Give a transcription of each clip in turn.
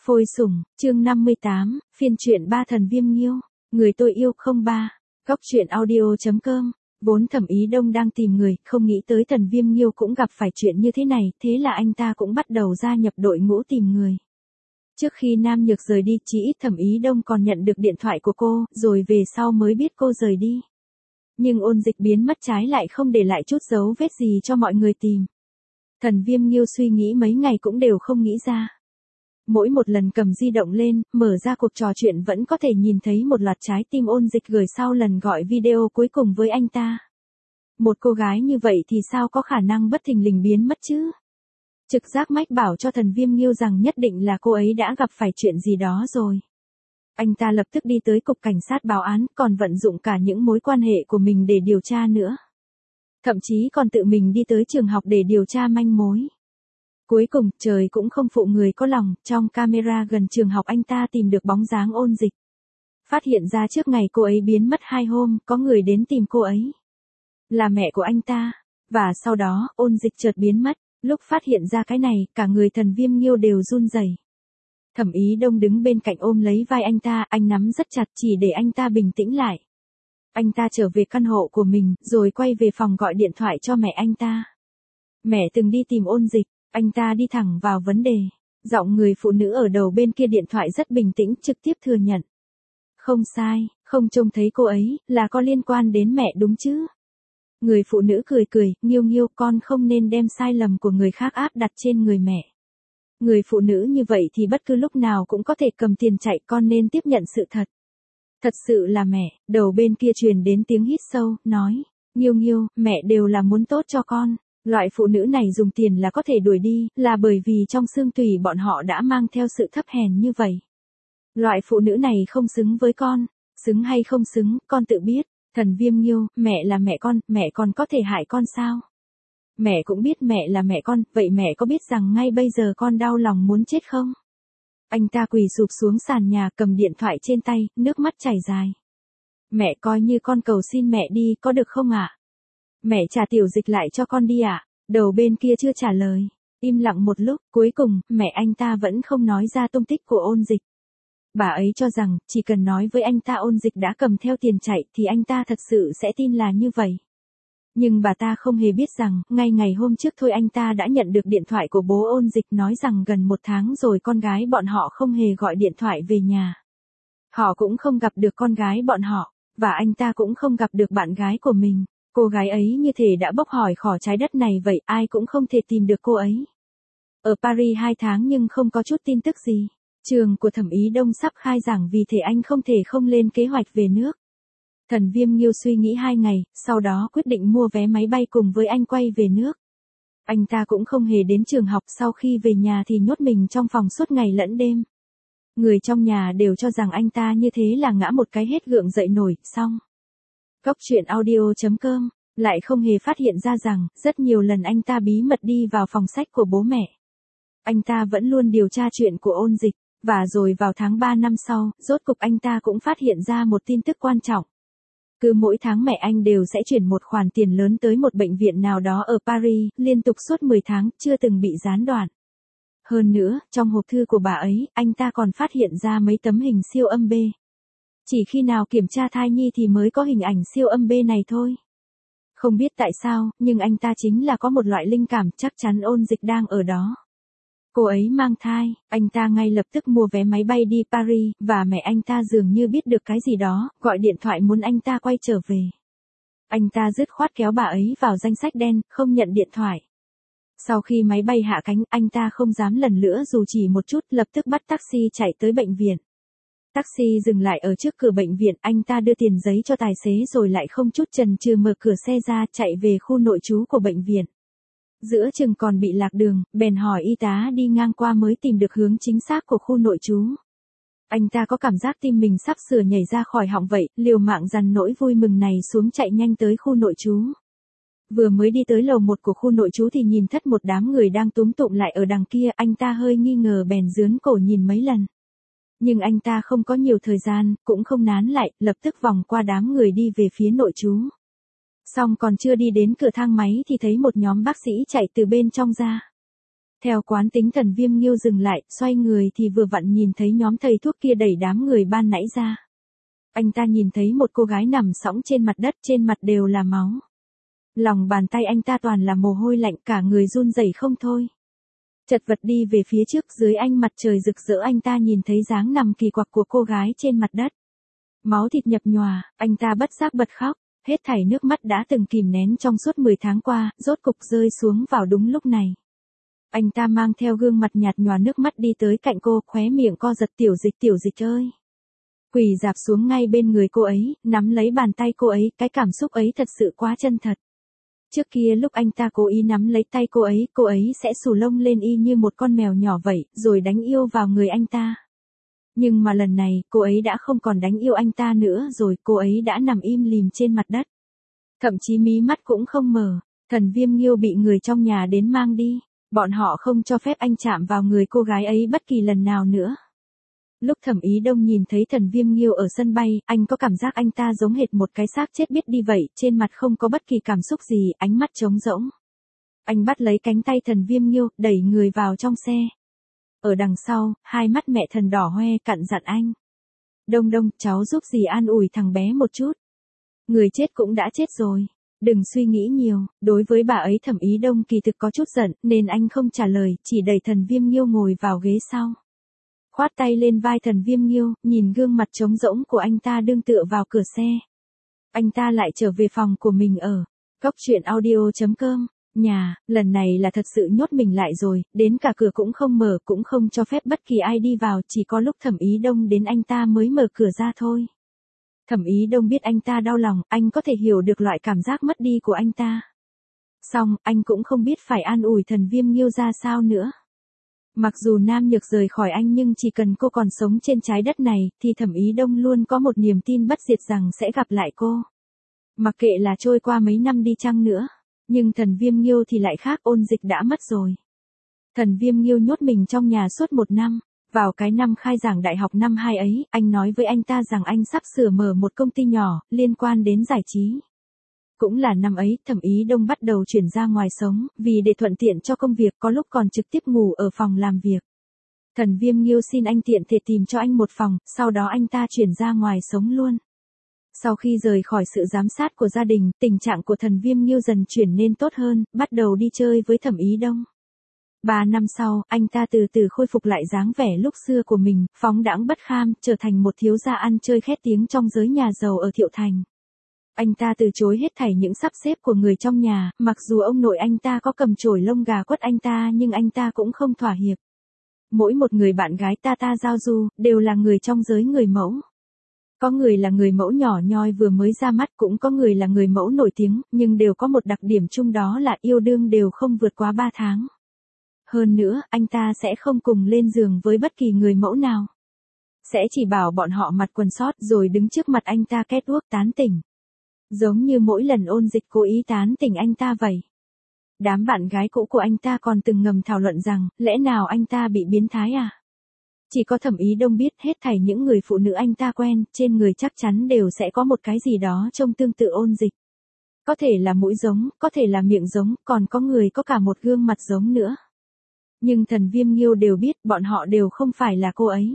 Phôi sủng, chương 58, phiên truyện ba thần Viêm Nghiêu, người tôi yêu 03, góc truyện audio.com. Vốn Thẩm Ý Đông đang tìm người, không nghĩ tới thần Viêm Nghiêu cũng gặp phải chuyện như thế này, thế là anh ta cũng bắt đầu gia nhập đội ngũ tìm người. Trước khi Nam Nhược rời đi, chỉ ít Thẩm Ý Đông còn nhận được điện thoại của cô, rồi về sau mới biết cô rời đi. Nhưng Ôn Dịch biến mất trái lại không để lại chút dấu vết gì cho mọi người tìm. Thần Viêm Nghiêu suy nghĩ mấy ngày cũng đều không nghĩ ra. Mỗi một lần cầm di động lên, mở ra cuộc trò chuyện vẫn có thể nhìn thấy một loạt trái tim Ôn Dịch gửi sau lần gọi video cuối cùng với anh ta. Một cô gái như vậy thì sao có khả năng bất thình lình biến mất chứ? Trực giác mách bảo cho thần Viêm Nghiêu rằng nhất định là cô ấy đã gặp phải chuyện gì đó rồi. Anh ta lập tức đi tới cục cảnh sát báo án, còn vận dụng cả những mối quan hệ của mình để điều tra nữa. Thậm chí còn tự mình đi tới trường học để điều tra manh mối. Cuối cùng, trời cũng không phụ người có lòng, trong camera gần trường học anh ta tìm được bóng dáng Ôn Dịch. Phát hiện ra trước ngày cô ấy biến mất 2 hôm, có người đến tìm cô ấy. Là mẹ của anh ta. Và sau đó, Ôn Dịch chợt biến mất. Lúc phát hiện ra cái này, cả người thần Viêm Nghiêu đều run rẩy. Thẩm Ý Đông đứng bên cạnh ôm lấy vai anh ta, anh nắm rất chặt chỉ để anh ta bình tĩnh lại. Anh ta trở về căn hộ của mình, rồi quay về phòng gọi điện thoại cho mẹ anh ta. Mẹ từng đi tìm Ôn Dịch, anh ta đi thẳng vào vấn đề. Giọng người phụ nữ ở đầu bên kia điện thoại rất bình tĩnh, trực tiếp thừa nhận. Không sai, không trông thấy cô ấy, là có liên quan đến mẹ đúng chứ? Người phụ nữ cười cười, Nghiêu Nghiêu, con không nên đem sai lầm của người khác áp đặt trên người mẹ. Người phụ nữ như vậy thì bất cứ lúc nào cũng có thể cầm tiền chạy, con nên tiếp nhận sự thật. Thật sự là mẹ. Đầu bên kia truyền đến tiếng hít sâu, nói. Nghiêu Nghiêu, mẹ đều là muốn tốt cho con. Loại phụ nữ này dùng tiền là có thể đuổi đi, là bởi vì trong xương tủy bọn họ đã mang theo sự thấp hèn như vậy. Loại phụ nữ này không xứng với con. Xứng hay không xứng, con tự biết. Thần Viêm Nghiêu, mẹ là mẹ còn có thể hại con sao? Mẹ cũng biết mẹ là mẹ con, vậy mẹ có biết rằng ngay bây giờ con đau lòng muốn chết không? Anh ta quỳ sụp xuống sàn nhà, cầm điện thoại trên tay, nước mắt chảy dài. Mẹ coi như con cầu xin mẹ đi, có được không ạ? Mẹ trả Tiểu Dịch lại cho con đi ạ. Đầu bên kia chưa trả lời. Im lặng một lúc, cuối cùng, mẹ anh ta vẫn không nói ra tung tích của Ôn Dịch. Bà ấy cho rằng, chỉ cần nói với anh ta Ôn Dịch đã cầm theo tiền chạy thì anh ta thật sự sẽ tin là như vậy. Nhưng bà ta không hề biết rằng, ngay ngày hôm trước thôi anh ta đã nhận được điện thoại của bố Ôn Dịch nói rằng gần 1 tháng rồi con gái bọn họ không hề gọi điện thoại về nhà. Họ cũng không gặp được con gái bọn họ, và anh ta cũng không gặp được bạn gái của mình. Cô gái ấy như thể đã bốc hỏi khỏi trái đất này vậy, ai cũng không thể tìm được cô ấy. Ở Paris 2 tháng nhưng không có chút tin tức gì. Trường của Thẩm Ý Đông sắp khai giảng vì thế anh không thể không lên kế hoạch về nước. Thần Viêm Nghiêu suy nghĩ 2 ngày, sau đó quyết định mua vé máy bay cùng với anh quay về nước. Anh ta cũng không hề đến trường học, sau khi về nhà thì nhốt mình trong phòng suốt ngày lẫn đêm. Người trong nhà đều cho rằng anh ta như thế là ngã một cái hết gượng dậy nổi, xong. Góc truyện audio.com, lại không hề phát hiện ra rằng, rất nhiều lần anh ta bí mật đi vào phòng sách của bố mẹ. Anh ta vẫn luôn điều tra chuyện của Ôn Dịch, và rồi vào tháng 3 năm sau, rốt cục anh ta cũng phát hiện ra một tin tức quan trọng. Cứ mỗi tháng mẹ anh đều sẽ chuyển một khoản tiền lớn tới một bệnh viện nào đó ở Paris, liên tục suốt 10 tháng, chưa từng bị gián đoạn. Hơn nữa, trong hộp thư của bà ấy, anh ta còn phát hiện ra mấy tấm hình siêu âm B. Chỉ khi nào kiểm tra thai nhi thì mới có hình ảnh siêu âm B này thôi. Không biết tại sao, nhưng anh ta chính là có một loại linh cảm chắc chắn Ôn Dịch đang ở đó. Cô ấy mang thai, anh ta ngay lập tức mua vé máy bay đi Paris, và mẹ anh ta dường như biết được cái gì đó, gọi điện thoại muốn anh ta quay trở về. Anh ta dứt khoát kéo bà ấy vào danh sách đen, không nhận điện thoại. Sau khi máy bay hạ cánh, anh ta không dám lần nữa dù chỉ một chút, lập tức bắt taxi chạy tới bệnh viện. Taxi dừng lại ở trước cửa bệnh viện, anh ta đưa tiền giấy cho tài xế rồi lại không chút chần chừ mở cửa xe ra, chạy về khu nội trú của bệnh viện. Giữa chừng còn bị lạc đường, bèn hỏi y tá đi ngang qua mới tìm được hướng chính xác của khu nội trú. Anh ta có cảm giác tim mình sắp sửa nhảy ra khỏi họng vậy, liều mạng dằn nỗi vui mừng này xuống chạy nhanh tới khu nội trú. Vừa mới đi tới lầu 1 của khu nội trú thì nhìn thất một đám người đang túm tụm lại ở đằng kia, anh ta hơi nghi ngờ bèn giương cổ nhìn mấy lần. Nhưng anh ta không có nhiều thời gian, cũng không nán lại, lập tức vòng qua đám người đi về phía nội trú. Xong còn chưa đi đến cửa thang máy thì thấy một nhóm bác sĩ chạy từ bên trong ra. Theo quán tính Thần Viêm Nghiêu dừng lại, xoay người thì vừa vặn nhìn thấy nhóm thầy thuốc kia đẩy đám người ban nãy ra. Anh ta nhìn thấy một cô gái nằm sõng trên mặt đất, trên mặt đều là máu. Lòng bàn tay anh ta toàn là mồ hôi lạnh, cả người run rẩy không thôi. Chật vật đi về phía trước, dưới ánh mặt trời rực rỡ anh ta nhìn thấy dáng nằm kỳ quặc của cô gái trên mặt đất. Máu thịt nhập nhòa, anh ta bất giác bật khóc, hết thảy nước mắt đã từng kìm nén trong suốt 10 tháng qua, rốt cục rơi xuống vào đúng lúc này. Anh ta mang theo gương mặt nhạt nhòa nước mắt đi tới cạnh cô, khóe miệng co giật, tiểu dịch ơi. Quỳ rạp xuống ngay bên người cô ấy, nắm lấy bàn tay cô ấy, cái cảm xúc ấy thật sự quá chân thật. Trước kia lúc anh ta cố ý nắm lấy tay cô ấy sẽ xù lông lên y như một con mèo nhỏ vậy, rồi đánh yêu vào người anh ta. Nhưng mà lần này, cô ấy đã không còn đánh yêu anh ta nữa rồi, cô ấy đã nằm im lìm trên mặt đất. Thậm chí mí mắt cũng không mở. Thần Viêm Nghiêu bị người trong nhà đến mang đi. Bọn họ không cho phép anh chạm vào người cô gái ấy bất kỳ lần nào nữa. Lúc Thẩm Ý Đông nhìn thấy Thần Viêm Nghiêu ở sân bay, anh có cảm giác anh ta giống hệt một cái xác chết biết đi vậy, trên mặt không có bất kỳ cảm xúc gì, ánh mắt trống rỗng. Anh bắt lấy cánh tay Thần Viêm Nghiêu, đẩy người vào trong xe. Ở đằng sau, hai mắt mẹ Thần đỏ hoe cặn dặn anh. Đông Đông, cháu giúp dì an ủi thằng bé một chút. Người chết cũng đã chết rồi. Đừng suy nghĩ nhiều, đối với bà ấy Thẩm Ý Đông kỳ thực có chút giận, nên anh không trả lời, chỉ đẩy Thần Viêm Nghiêu ngồi vào ghế sau. Khoát tay lên vai Thần Viêm Nghiêu, nhìn gương mặt trống rỗng của anh ta đương tựa vào cửa xe. Anh ta lại trở về phòng của mình ở coctruyện.audio.com. Nhà, lần này là thật sự nhốt mình lại rồi, đến cả cửa cũng không mở, cũng không cho phép bất kỳ ai đi vào, chỉ có lúc Thẩm Ý Đông đến anh ta mới mở cửa ra thôi. Thẩm Ý Đông biết anh ta đau lòng, anh có thể hiểu được loại cảm giác mất đi của anh ta. Xong, anh cũng không biết phải an ủi Thần Viêm Nghiêu ra sao nữa. Mặc dù Nam Nhược rời khỏi anh nhưng chỉ cần cô còn sống trên trái đất này, thì Thẩm Ý Đông luôn có một niềm tin bất diệt rằng sẽ gặp lại cô. Mặc kệ là trôi qua mấy năm đi chăng nữa. Nhưng Thần Viêm Nghiêu thì lại khác, Ôn Dịch đã mất rồi. Thần Viêm Nghiêu nhốt mình trong nhà suốt 1 năm. Vào cái năm khai giảng đại học năm 2 ấy, anh nói với anh ta rằng anh sắp sửa mở một công ty nhỏ, liên quan đến giải trí. Cũng là năm ấy, Thẩm Ý Đông bắt đầu chuyển ra ngoài sống, vì để thuận tiện cho công việc, có lúc còn trực tiếp ngủ ở phòng làm việc. Thần Viêm Nghiêu xin anh tiện thể tìm cho anh một phòng, sau đó anh ta chuyển ra ngoài sống luôn. Sau khi rời khỏi sự giám sát của gia đình, tình trạng của Thần Viêm Nghiêu dần chuyển nên tốt hơn, bắt đầu đi chơi với Thẩm Ý Đông. 3 năm sau, anh ta từ từ khôi phục lại dáng vẻ lúc xưa của mình, phóng đãng bất kham, trở thành một thiếu gia ăn chơi khét tiếng trong giới nhà giàu ở Thiệu Thành. Anh ta từ chối hết thảy những sắp xếp của người trong nhà, mặc dù ông nội anh ta có cầm chổi lông gà quất anh ta nhưng anh ta cũng không thỏa hiệp. Mỗi một người bạn gái ta giao du, đều là người trong giới người mẫu. Có người là người mẫu nhỏ nhoi vừa mới ra mắt, cũng có người là người mẫu nổi tiếng, nhưng đều có một đặc điểm chung, đó là yêu đương đều không vượt quá 3 tháng. Hơn nữa, anh ta sẽ không cùng lên giường với bất kỳ người mẫu nào. Sẽ chỉ bảo bọn họ mặc quần sót rồi đứng trước mặt anh ta catwalk tán tỉnh. Giống như mỗi lần Ôn Dịch cố ý tán tỉnh anh ta vậy. Đám bạn gái cũ của anh ta còn từng ngầm thảo luận rằng, lẽ nào anh ta bị biến thái à? Chỉ có Thẩm Ý Đông biết hết thảy những người phụ nữ anh ta quen, trên người chắc chắn đều sẽ có một cái gì đó trông tương tự Ôn Dịch. Có thể là mũi giống, có thể là miệng giống, còn có người có cả một gương mặt giống nữa. Nhưng Thần Viêm Nghiêu đều biết bọn họ đều không phải là cô ấy.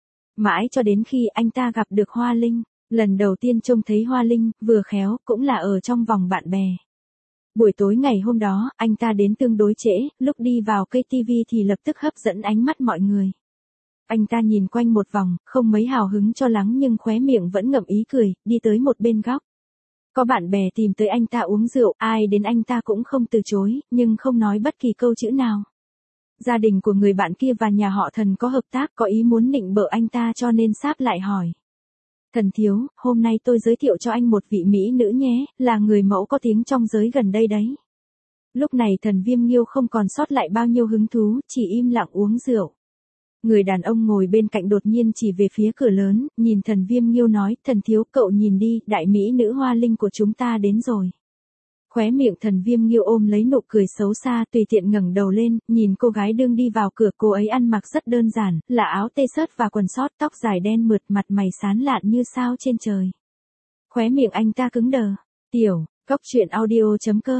Mãi cho đến khi anh ta gặp được Hoa Linh, lần đầu tiên trông thấy Hoa Linh, vừa khéo, cũng là ở trong vòng bạn bè. Buổi tối ngày hôm đó, anh ta đến tương đối trễ, lúc đi vào cây TV thì lập tức hấp dẫn ánh mắt mọi người. Anh ta nhìn quanh một vòng, không mấy hào hứng cho lắm nhưng khóe miệng vẫn ngậm ý cười, đi tới một bên góc. Có bạn bè tìm tới anh ta uống rượu, ai đến anh ta cũng không từ chối, nhưng không nói bất kỳ câu chữ nào. Gia đình của người bạn kia và nhà họ Thần có hợp tác, có ý muốn nịnh bợ anh ta cho nên sáp lại hỏi. Thần thiếu, hôm nay tôi giới thiệu cho anh một vị mỹ nữ nhé, là người mẫu có tiếng trong giới gần đây đấy. Lúc này Thần Viêm Nghiêu không còn sót lại bao nhiêu hứng thú, chỉ im lặng uống rượu. Người đàn ông ngồi bên cạnh đột nhiên chỉ về phía cửa lớn, nhìn Thần Viêm Nghiêu nói, thần thiếu cậu nhìn đi, đại mỹ nữ Hoa Linh của chúng ta đến rồi. Khóe miệng Thần Viêm Nghiêu ôm lấy nụ cười xấu xa, tùy tiện ngẩng đầu lên, nhìn cô gái đương đi vào cửa. Cô ấy ăn mặc rất đơn giản, là áo t-shirt và quần sót, tóc dài đen mượt, mặt mày sáng lạn như sao trên trời. Khóe miệng anh ta cứng đờ. Tiểu, coctruyện audio.com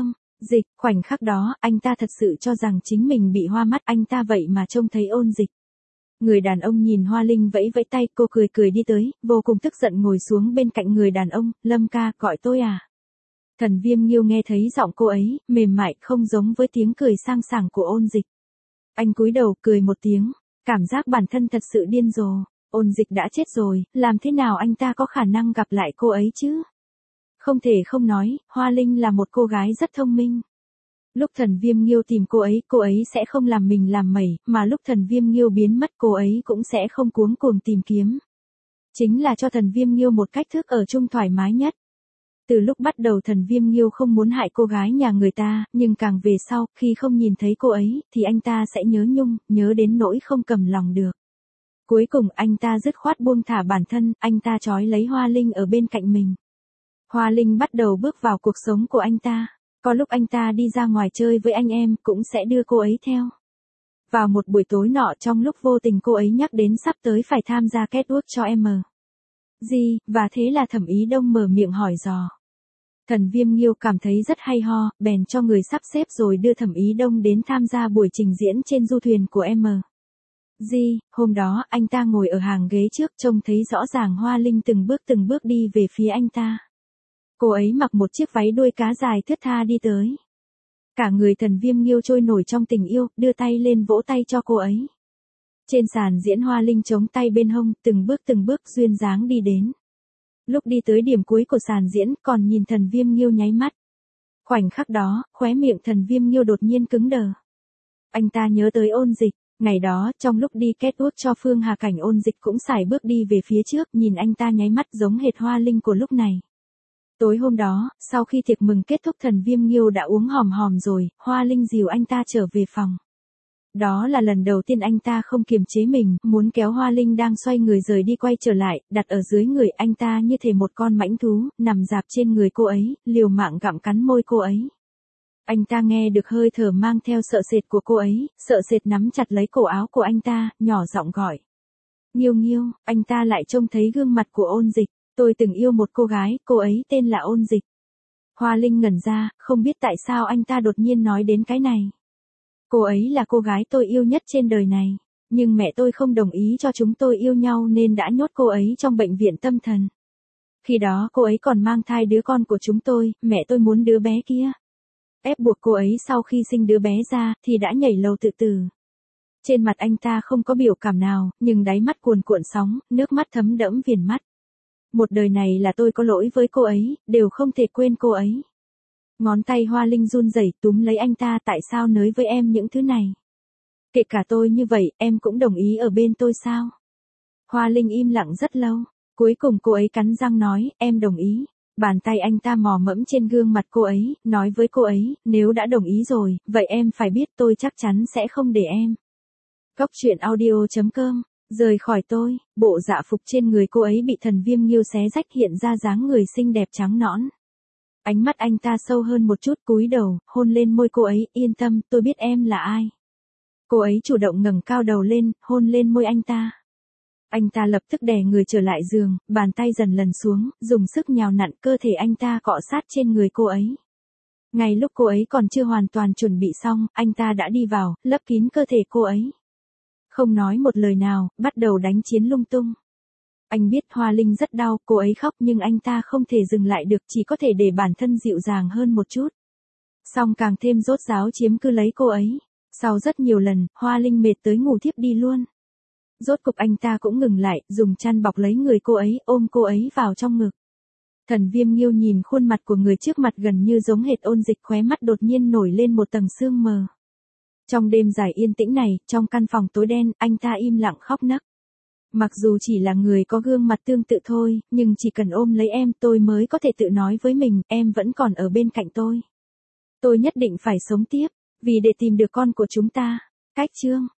Dịch, khoảnh khắc đó, anh ta thật sự cho rằng chính mình bị hoa mắt, anh ta vậy mà trông thấy Ôn Dịch. Người đàn ông nhìn Hoa Linh vẫy vẫy tay, cô cười cười đi tới, vô cùng tức giận ngồi xuống bên cạnh người đàn ông, Lâm ca, gọi tôi à? Thần Viêm Nghiêu nghe thấy giọng cô ấy, mềm mại, không giống với tiếng cười sang sảng của Ôn Dịch. Anh cúi đầu cười một tiếng, cảm giác bản thân thật sự điên rồ. Ôn Dịch đã chết rồi, làm thế nào anh ta có khả năng gặp lại cô ấy chứ? Không thể không nói, Hoa Linh là một cô gái rất thông minh. Lúc Thần Viêm Nghiêu tìm cô ấy sẽ không làm mình làm mẩy, mà lúc Thần Viêm Nghiêu biến mất cô ấy cũng sẽ không cuống cuồng tìm kiếm. Chính là cho Thần Viêm Nghiêu một cách thức ở chung thoải mái nhất. Từ lúc bắt đầu Thần Viêm Nghiêu không muốn hại cô gái nhà người ta, nhưng càng về sau, khi không nhìn thấy cô ấy, thì anh ta sẽ nhớ nhung, nhớ đến nỗi không cầm lòng được. Cuối cùng anh ta dứt khoát buông thả bản thân, anh ta trói lấy Hoa Linh ở bên cạnh mình. Hoa Linh bắt đầu bước vào cuộc sống của anh ta. Có lúc anh ta đi ra ngoài chơi với anh em, cũng sẽ đưa cô ấy theo. Vào một buổi tối nọ, trong lúc vô tình cô ấy nhắc đến sắp tới phải tham gia catwalk cho em. Gì, và thế là Thẩm Ý Đông mở miệng hỏi dò. Thần Viêm Nghiêu cảm thấy rất hay ho, bèn cho người sắp xếp rồi đưa Thẩm Ý Đông đến tham gia buổi trình diễn trên du thuyền của em. Gì, hôm đó anh ta ngồi ở hàng ghế trước, trông thấy rõ ràng Hoa Linh từng bước đi về phía anh ta. Cô ấy mặc một chiếc váy đuôi cá dài thướt tha đi tới. Cả người Thần Viêm Nghiêu trôi nổi trong tình yêu, đưa tay lên vỗ tay cho cô ấy. Trên sàn diễn Hoa Linh chống tay bên hông, từng bước duyên dáng đi đến. Lúc đi tới điểm cuối của sàn diễn, còn nhìn Thần Viêm Nghiêu nháy mắt. Khoảnh khắc đó, khóe miệng Thần Viêm Nghiêu đột nhiên cứng đờ. Anh ta nhớ tới Ôn Dịch, ngày đó, trong lúc đi catwalk cho Phương Hà Cảnh, Ôn Dịch cũng sải bước đi về phía trước, nhìn anh ta nháy mắt giống hệt Hoa Linh của lúc này. Tối hôm đó, sau khi tiệc mừng kết thúc, Thần Viêm Nghiêu đã uống hòm hòm rồi, Hoa Linh dìu anh ta trở về phòng. Đó là lần đầu tiên anh ta không kiềm chế mình, muốn kéo Hoa Linh đang xoay người rời đi quay trở lại, đặt ở dưới người anh ta như thể một con mãnh thú, nằm dạp trên người cô ấy, liều mạng gặm cắn môi cô ấy. Anh ta nghe được hơi thở mang theo sợ sệt của cô ấy, sợ sệt nắm chặt lấy cổ áo của anh ta, nhỏ giọng gọi. Nghiêu Nghiêu, anh ta lại trông thấy gương mặt của Ôn Dịch. Tôi từng yêu một cô gái, cô ấy tên là Ôn Dịch. Hoa Linh ngẩn ra, không biết tại sao anh ta đột nhiên nói đến cái này. Cô ấy là cô gái tôi yêu nhất trên đời này, nhưng mẹ tôi không đồng ý cho chúng tôi yêu nhau nên đã nhốt cô ấy trong bệnh viện tâm thần. Khi đó cô ấy còn mang thai đứa con của chúng tôi, mẹ tôi muốn đứa bé kia. Ép buộc cô ấy sau khi sinh đứa bé ra, thì đã nhảy lầu tự tử. Trên mặt anh ta không có biểu cảm nào, nhưng đáy mắt cuồn cuộn sóng, nước mắt thấm đẫm viền mắt. Một đời này là tôi có lỗi với cô ấy, đều không thể quên cô ấy. Ngón tay Hoa Linh run rẩy túm lấy anh ta, tại sao nới với em những thứ này? Kể cả tôi như vậy, em cũng đồng ý ở bên tôi sao? Hoa Linh im lặng rất lâu, cuối cùng cô ấy cắn răng nói, em đồng ý. Bàn tay anh ta mò mẫm trên gương mặt cô ấy, nói với cô ấy, nếu đã đồng ý rồi, vậy em phải biết tôi chắc chắn sẽ không để em. Cóc truyện audio.com. Rời khỏi tôi, bộ dạ phục trên người cô ấy bị Thần Viêm Nghiêu xé rách, hiện ra dáng người xinh đẹp trắng nõn. Ánh mắt anh ta sâu hơn một chút, cúi đầu, hôn lên môi cô ấy, yên tâm, tôi biết em là ai. Cô ấy chủ động ngẩng cao đầu lên, hôn lên môi anh ta. Anh ta lập tức đè người trở lại giường, bàn tay dần lần xuống, dùng sức nhào nặn cơ thể anh ta cọ sát trên người cô ấy. Ngay lúc cô ấy còn chưa hoàn toàn chuẩn bị xong, anh ta đã đi vào, lấp kín cơ thể cô ấy. Không nói một lời nào, bắt đầu đánh chiến lung tung. Anh biết Hoa Linh rất đau, cô ấy khóc nhưng anh ta không thể dừng lại được, chỉ có thể để bản thân dịu dàng hơn một chút. Xong càng thêm rốt ráo chiếm cứ lấy cô ấy. Sau rất nhiều lần, Hoa Linh mệt tới ngủ thiếp đi luôn. Rốt cục anh ta cũng ngừng lại, dùng chăn bọc lấy người cô ấy, ôm cô ấy vào trong ngực. Thần Viêm Nghiêu nhìn khuôn mặt của người trước mặt gần như giống hệt Ôn Dịch, khóe mắt đột nhiên nổi lên một tầng sương mờ. Trong đêm dài yên tĩnh này, trong căn phòng tối đen, anh ta im lặng khóc nấc. Mặc dù chỉ là người có gương mặt tương tự thôi, nhưng chỉ cần ôm lấy em tôi mới có thể tự nói với mình, em vẫn còn ở bên cạnh tôi. Tôi nhất định phải sống tiếp, vì để tìm được con của chúng ta. Cách chương